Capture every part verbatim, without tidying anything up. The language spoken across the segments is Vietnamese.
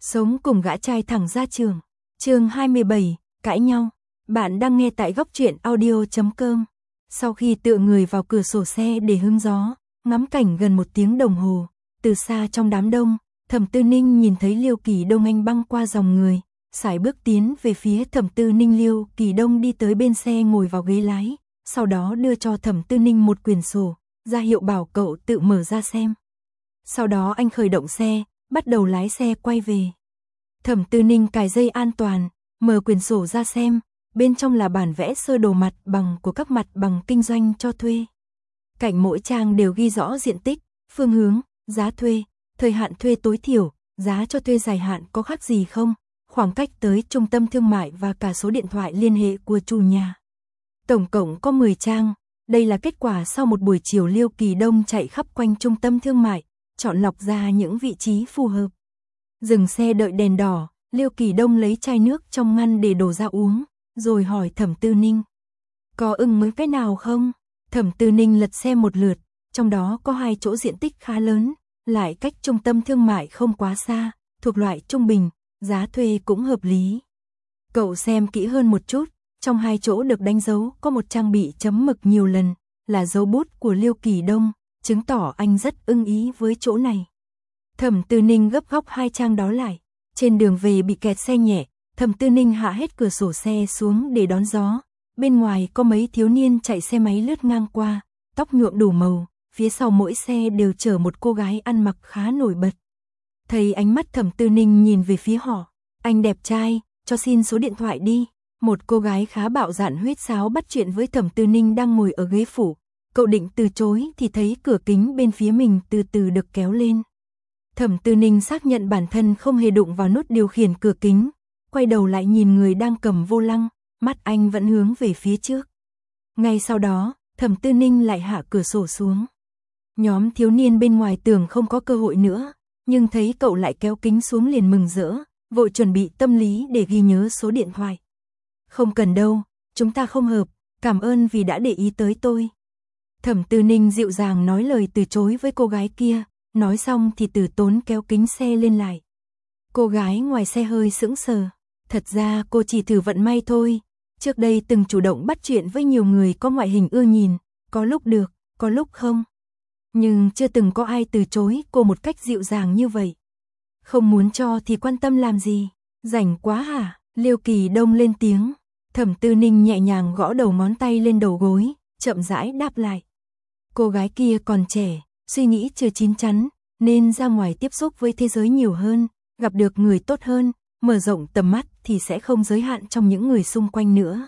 Sống cùng gã trai thẳng ra trường. Chương hai mươi bảy, cãi nhau. Bạn đang nghe tại góc truyện audio chấm com. Sau khi tựa người vào cửa sổ xe để hứng gió, ngắm cảnh gần một tiếng đồng hồ, từ xa trong đám đông, Thẩm Tư Ninh nhìn thấy Liêu Kỳ Đông anh băng qua dòng người, sải bước tiến về phía Thẩm Tư Ninh. Liêu Kỳ Đông đi tới bên xe ngồi vào ghế lái, sau đó đưa cho Thẩm Tư Ninh một quyển sổ, ra hiệu bảo cậu tự mở ra xem. Sau đó anh khởi động xe, bắt đầu lái xe quay về. Thẩm Tư Ninh cài dây an toàn, mở quyển sổ ra xem, bên trong là bản vẽ sơ đồ mặt bằng của các mặt bằng kinh doanh cho thuê. Cạnh mỗi trang đều ghi rõ diện tích, phương hướng, giá thuê, thời hạn thuê tối thiểu, giá cho thuê dài hạn có khác gì không, khoảng cách tới trung tâm thương mại và cả số điện thoại liên hệ của chủ nhà. Tổng cộng có mười trang, đây là kết quả sau một buổi chiều Liêu Kỳ Đông chạy khắp quanh trung tâm thương mại, chọn lọc ra những vị trí phù hợp. Dừng xe đợi đèn đỏ, Liêu Kỳ Đông lấy chai nước trong ngăn để đổ ra uống, rồi hỏi Thẩm Tư Ninh. Có ưng mới cái nào không? Thẩm Tư Ninh lật xem một lượt, trong đó có hai chỗ diện tích khá lớn, lại cách trung tâm thương mại không quá xa, thuộc loại trung bình, giá thuê cũng hợp lý. Cậu xem kỹ hơn một chút, trong hai chỗ được đánh dấu có một trang bị chấm mực nhiều lần, là dấu bút của Liêu Kỳ Đông, chứng tỏ anh rất ưng ý với chỗ này. Thẩm Tư Ninh gấp góc hai trang đó lại, trên đường về bị kẹt xe nhẹ, Thẩm Tư Ninh hạ hết cửa sổ xe xuống để đón gió, bên ngoài có mấy thiếu niên chạy xe máy lướt ngang qua, tóc nhuộm đủ màu, phía sau mỗi xe đều chở một cô gái ăn mặc khá nổi bật. Thấy ánh mắt Thẩm Tư Ninh nhìn về phía họ, anh đẹp trai, cho xin số điện thoại đi. Một cô gái khá bạo dạn huýt sáo bắt chuyện với Thẩm Tư Ninh đang ngồi ở ghế phụ, cậu định từ chối thì thấy cửa kính bên phía mình từ từ được kéo lên. Thẩm Tư Ninh xác nhận bản thân không hề đụng vào nút điều khiển cửa kính, quay đầu lại nhìn người đang cầm vô lăng, mắt anh vẫn hướng về phía trước. Ngay sau đó, Thẩm Tư Ninh lại hạ cửa sổ xuống. Nhóm thiếu niên bên ngoài tưởng không có cơ hội nữa, nhưng thấy cậu lại kéo kính xuống liền mừng rỡ, vội chuẩn bị tâm lý để ghi nhớ số điện thoại. Không cần đâu, chúng ta không hợp, cảm ơn vì đã để ý tới tôi. Thẩm Tư Ninh dịu dàng nói lời từ chối với cô gái kia, nói xong thì từ tốn kéo kính xe lên lại. Cô gái ngoài xe hơi sững sờ, thật ra cô chỉ thử vận may thôi, trước đây từng chủ động bắt chuyện với nhiều người có ngoại hình ưa nhìn, có lúc được, có lúc không. Nhưng chưa từng có ai từ chối cô một cách dịu dàng như vậy. Không muốn cho thì quan tâm làm gì, rảnh quá hả? Liêu Kỳ Đông lên tiếng. Thẩm Tư Ninh nhẹ nhàng gõ đầu ngón tay lên đầu gối, chậm rãi đáp lại. Cô gái kia còn trẻ, suy nghĩ chưa chín chắn, nên ra ngoài tiếp xúc với thế giới nhiều hơn, gặp được người tốt hơn, mở rộng tầm mắt thì sẽ không giới hạn trong những người xung quanh nữa.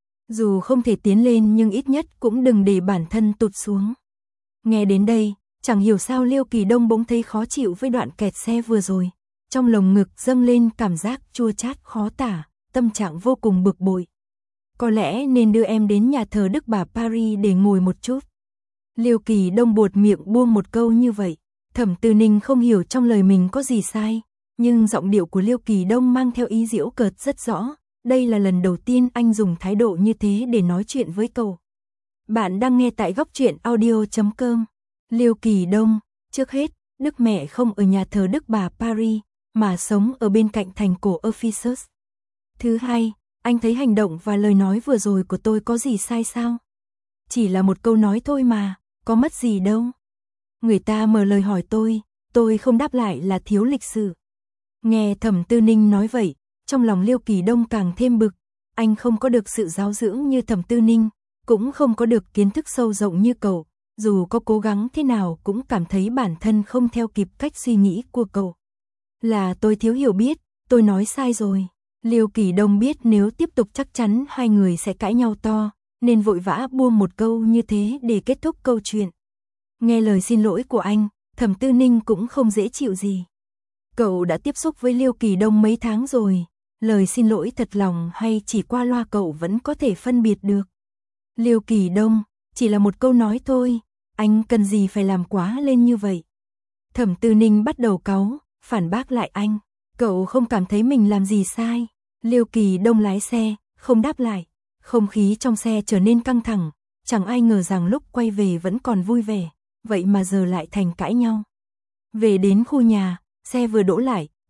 Dù không thể tiến lên nhưng ít nhất cũng đừng để bản thân tụt xuống. Nghe đến đây, chẳng hiểu sao Liêu Kỳ Đông bỗng thấy khó chịu với đoạn kẹt xe vừa rồi. Trong lồng ngực dâng lên cảm giác chua chát khó tả, tâm trạng vô cùng bực bội. Có lẽ nên đưa em đến nhà thờ Đức Bà Paris để ngồi một chút. Liêu Kỳ Đông buột miệng buông một câu như vậy. Thẩm Tư Ninh không hiểu trong lời mình có gì sai, nhưng giọng điệu của Liêu Kỳ Đông mang theo ý giễu cợt rất rõ. Đây là lần đầu tiên anh dùng thái độ như thế để nói chuyện với cậu. Bạn đang nghe tại góc truyện audio chấm com. Liêu Kỳ Đông, trước hết, Đức mẹ không ở nhà thờ Đức Bà Paris, mà sống ở bên cạnh thành cổ Ephesus. Thứ hai, anh thấy hành động và lời nói vừa rồi của tôi có gì sai sao? Chỉ là một câu nói thôi mà, có mất gì đâu. Người ta mở lời hỏi tôi, tôi không đáp lại là thiếu lịch sự. Nghe Thẩm Tư Ninh nói vậy, trong lòng Liêu Kỳ Đông càng thêm bực. Anh không có được sự giáo dưỡng như Thẩm Tư Ninh, cũng không có được kiến thức sâu rộng như cậu. Dù có cố gắng thế nào cũng cảm thấy bản thân không theo kịp cách suy nghĩ của cậu. Là tôi thiếu hiểu biết, tôi nói sai rồi. Liêu Kỳ Đông biết nếu tiếp tục chắc chắn hai người sẽ cãi nhau to, nên vội vã buông một câu như thế để kết thúc câu chuyện. Nghe lời xin lỗi của anh, Thẩm Tư Ninh cũng không dễ chịu gì. Cậu đã tiếp xúc với Liêu Kỳ Đông mấy tháng rồi, lời xin lỗi thật lòng hay chỉ qua loa cậu vẫn có thể phân biệt được. Liêu Kỳ Đông, chỉ là một câu nói thôi, anh cần gì phải làm quá lên như vậy. Thẩm Tư Ninh bắt đầu cáu, phản bác lại anh, cậu không cảm thấy mình làm gì sai. Liêu Kỳ Đông lái xe, không đáp lại, không khí trong xe trở nên căng thẳng, chẳng ai ngờ rằng lúc quay về vẫn còn vui vẻ, vậy mà giờ lại thành cãi nhau. Về đến khu nhà, xe vừa đỗ lại,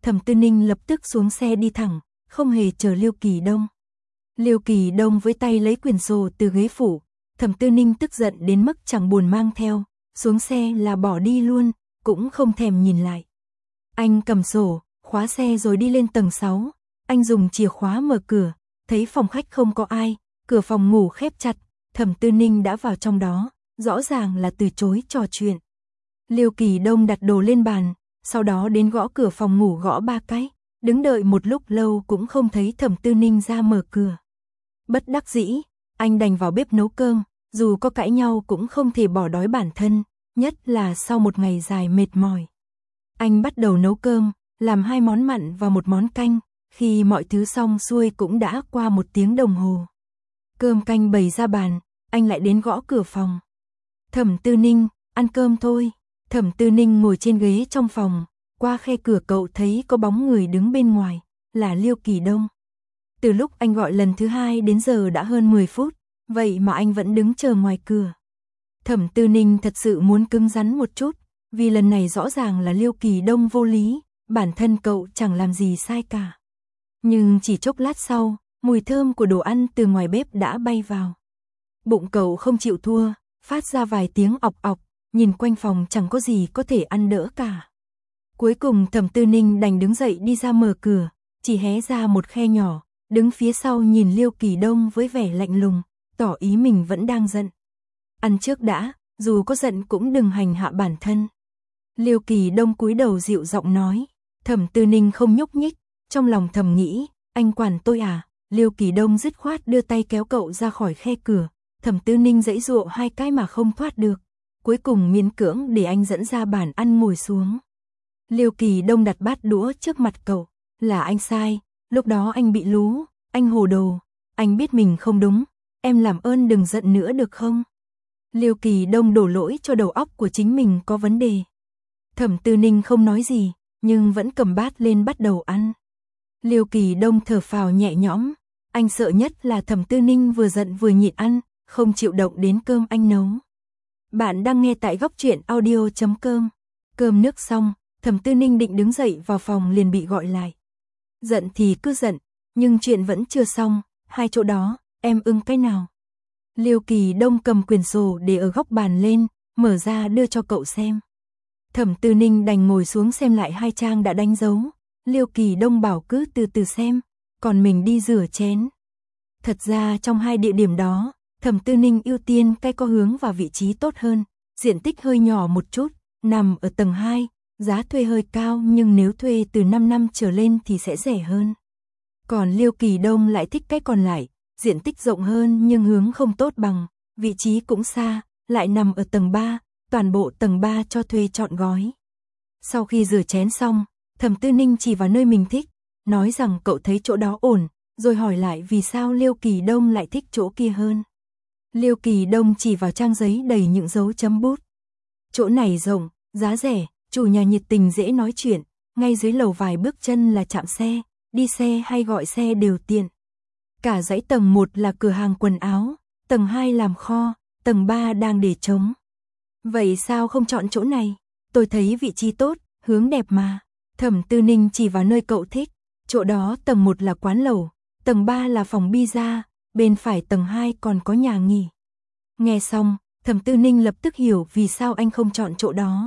Thẩm Tư Ninh lập tức xuống xe đi thẳng, không hề chờ Liêu Kỳ Đông. Liêu Kỳ Đông với tay lấy quyển sổ từ ghế phủ, Thẩm Tư Ninh tức giận đến mức chẳng buồn mang theo, xuống xe là bỏ đi luôn, cũng không thèm nhìn lại. Anh cầm sổ, khóa xe rồi đi lên tầng sáu, anh dùng chìa khóa mở cửa, thấy phòng khách không có ai, cửa phòng ngủ khép chặt, Thẩm Tư Ninh đã vào trong đó, rõ ràng là từ chối trò chuyện. Liêu Kỳ Đông đặt đồ lên bàn, sau đó đến gõ cửa phòng ngủ gõ ba cái, đứng đợi một lúc lâu cũng không thấy Thẩm Tư Ninh ra mở cửa. Bất đắc dĩ, anh đành vào bếp nấu cơm, dù có cãi nhau cũng không thể bỏ đói bản thân, nhất là sau một ngày dài mệt mỏi. Anh bắt đầu nấu cơm, làm hai món mặn và một món canh, khi mọi thứ xong xuôi cũng đã qua một tiếng đồng hồ. Cơm canh bày ra bàn, anh lại đến gõ cửa phòng. Thẩm Tư Ninh, ăn cơm thôi. Thẩm Tư Ninh ngồi trên ghế trong phòng, qua khe cửa cậu thấy có bóng người đứng bên ngoài, là Liêu Kỳ Đông. Từ lúc anh gọi lần thứ hai đến giờ đã hơn mười phút, vậy mà anh vẫn đứng chờ ngoài cửa. Thẩm Tư Ninh thật sự muốn cứng rắn một chút, vì lần này rõ ràng là Liêu Kỳ Đông vô lý, bản thân cậu chẳng làm gì sai cả. Nhưng chỉ chốc lát sau, mùi thơm của đồ ăn từ ngoài bếp đã bay vào. Bụng cậu không chịu thua, phát ra vài tiếng ọc ọc, nhìn quanh phòng chẳng có gì có thể ăn đỡ cả. Cuối cùng Thẩm Tư Ninh đành đứng dậy đi ra mở cửa, chỉ hé ra một khe nhỏ, đứng phía sau nhìn Liêu Kỳ Đông với vẻ lạnh lùng, tỏ ý mình vẫn đang giận. Ăn trước đã, dù có giận cũng đừng hành hạ bản thân. Liêu Kỳ Đông cúi đầu dịu giọng nói. Thẩm Tư Ninh không nhúc nhích, trong lòng thầm nghĩ, anh quản tôi à? Liêu Kỳ Đông dứt khoát đưa tay kéo cậu ra khỏi khe cửa, Thẩm Tư Ninh giãy giụa hai cái mà không thoát được, cuối cùng miễn cưỡng để anh dẫn ra bàn ăn ngồi xuống. Liêu Kỳ Đông đặt bát đũa trước mặt cậu, là anh sai, lúc đó anh bị lú, anh hồ đồ, anh biết mình không đúng, em làm ơn đừng giận nữa được không? Liêu Kỳ Đông đổ lỗi cho đầu óc của chính mình có vấn đề. Thẩm Tư Ninh không nói gì, nhưng vẫn cầm bát lên bắt đầu ăn. Liêu Kỳ Đông thở phào nhẹ nhõm, anh sợ nhất là Thẩm Tư Ninh vừa giận vừa nhịn ăn, không chịu động đến cơm anh nấu. Bạn đang nghe tại góc truyện audio chấm com. Cơm nước xong, Thẩm Tư Ninh định đứng dậy vào phòng liền bị gọi lại. Giận thì cứ giận, nhưng chuyện vẫn chưa xong, hai chỗ đó, em ưng cái nào? Liêu Kỳ Đông cầm quyển sổ để ở góc bàn lên, mở ra đưa cho cậu xem. Thẩm Tư Ninh đành ngồi xuống xem lại hai trang đã đánh dấu. Liêu Kỳ Đông bảo cứ từ từ xem, còn mình đi rửa chén. Thật ra trong hai địa điểm đó, Thẩm Tư Ninh ưu tiên cái có hướng và vị trí tốt hơn, diện tích hơi nhỏ một chút, nằm ở tầng hai, giá thuê hơi cao nhưng nếu thuê từ năm năm trở lên thì sẽ rẻ hơn. Còn Liêu Kỳ Đông lại thích cái còn lại, diện tích rộng hơn nhưng hướng không tốt bằng, vị trí cũng xa, lại nằm ở tầng ba, toàn bộ tầng ba cho thuê trọn gói. Sau khi rửa chén xong, Thẩm Tư Ninh chỉ vào nơi mình thích, nói rằng cậu thấy chỗ đó ổn, rồi hỏi lại vì sao Liêu Kỳ Đông lại thích chỗ kia hơn. Liêu Kỳ Đông chỉ vào trang giấy đầy những dấu chấm bút. Chỗ này rộng, giá rẻ, chủ nhà nhiệt tình dễ nói chuyện, ngay dưới lầu vài bước chân là trạm xe, đi xe hay gọi xe đều tiện. Cả dãy tầng một là cửa hàng quần áo, tầng hai làm kho, tầng ba đang để trống. Vậy sao không chọn chỗ này? Tôi thấy vị trí tốt, hướng đẹp mà. Thẩm Tư Ninh chỉ vào nơi cậu thích, chỗ đó tầng một là quán lẩu, tầng ba là phòng pizza, bên phải tầng hai còn có nhà nghỉ. Nghe xong, Thẩm Tư Ninh lập tức hiểu vì sao anh không chọn chỗ đó.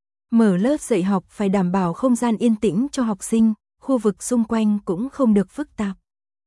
Mở lớp dạy học phải đảm bảo không gian yên tĩnh cho học sinh, khu vực xung quanh cũng không được phức tạp.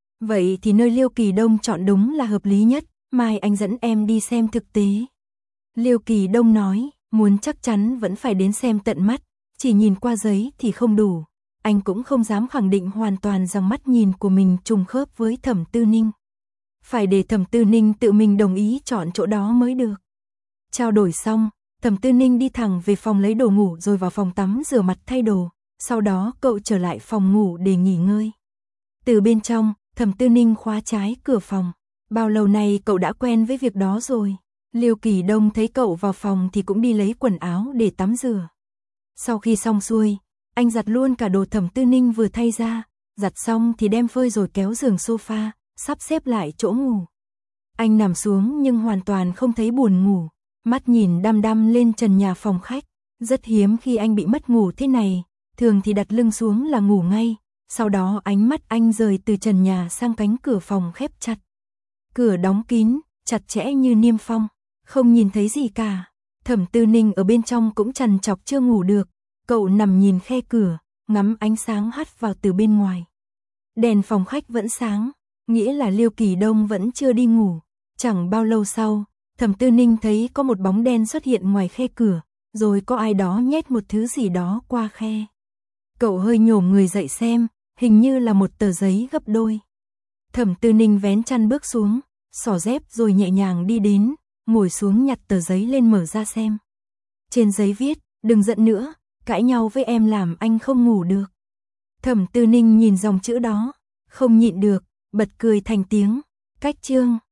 Vậy thì nơi Liêu Kỳ Đông chọn đúng là hợp lý nhất, mai anh dẫn em đi xem thực tế. Liêu Kỳ Đông nói, muốn chắc chắn vẫn phải đến xem tận mắt, chỉ nhìn qua giấy thì không đủ. Anh cũng không dám khẳng định hoàn toàn rằng mắt nhìn của mình trùng khớp với Thẩm Tư Ninh. Phải để Thẩm Tư Ninh tự mình đồng ý chọn chỗ đó mới được. Trao đổi xong, Thẩm Tư Ninh đi thẳng về phòng lấy đồ ngủ rồi vào phòng tắm rửa mặt thay đồ, sau đó cậu trở lại phòng ngủ để nghỉ ngơi. Từ bên trong, Thẩm Tư Ninh khóa trái cửa phòng. Bao lâu nay cậu đã quen với việc đó rồi. Liêu Kỳ Đông thấy cậu vào phòng thì cũng đi lấy quần áo để tắm rửa. Sau khi xong xuôi, anh giặt luôn cả đồ Thẩm Tư Ninh vừa thay ra, giặt xong thì đem phơi rồi kéo giường sofa, sắp xếp lại chỗ ngủ. Anh nằm xuống nhưng hoàn toàn không thấy buồn ngủ, mắt nhìn đăm đăm lên trần nhà phòng khách. Rất hiếm khi anh bị mất ngủ thế này, thường thì đặt lưng xuống là ngủ ngay, sau đó ánh mắt anh rời từ trần nhà sang cánh cửa phòng khép chặt. Cửa đóng kín, chặt chẽ như niêm phong, không nhìn thấy gì cả. Thẩm Tư Ninh ở bên trong cũng trằn trọc chưa ngủ được, cậu nằm nhìn khe cửa, ngắm ánh sáng hắt vào từ bên ngoài. Đèn phòng khách vẫn sáng, nghĩa là Liêu Kỳ Đông vẫn chưa đi ngủ. Chẳng bao lâu sau, Thẩm Tư Ninh thấy có một bóng đen xuất hiện ngoài khe cửa, rồi có ai đó nhét một thứ gì đó qua khe. Cậu hơi nhổm người dậy xem, hình như là một tờ giấy gấp đôi. Thẩm Tư Ninh vén chăn bước xuống, xỏ dép rồi nhẹ nhàng đi đến, ngồi xuống nhặt tờ giấy lên mở ra xem. Trên giấy viết, đừng giận nữa, cãi nhau với em làm anh không ngủ được. Thẩm Tư Ninh nhìn dòng chữ đó, không nhịn được, bật cười thành tiếng. Cách chương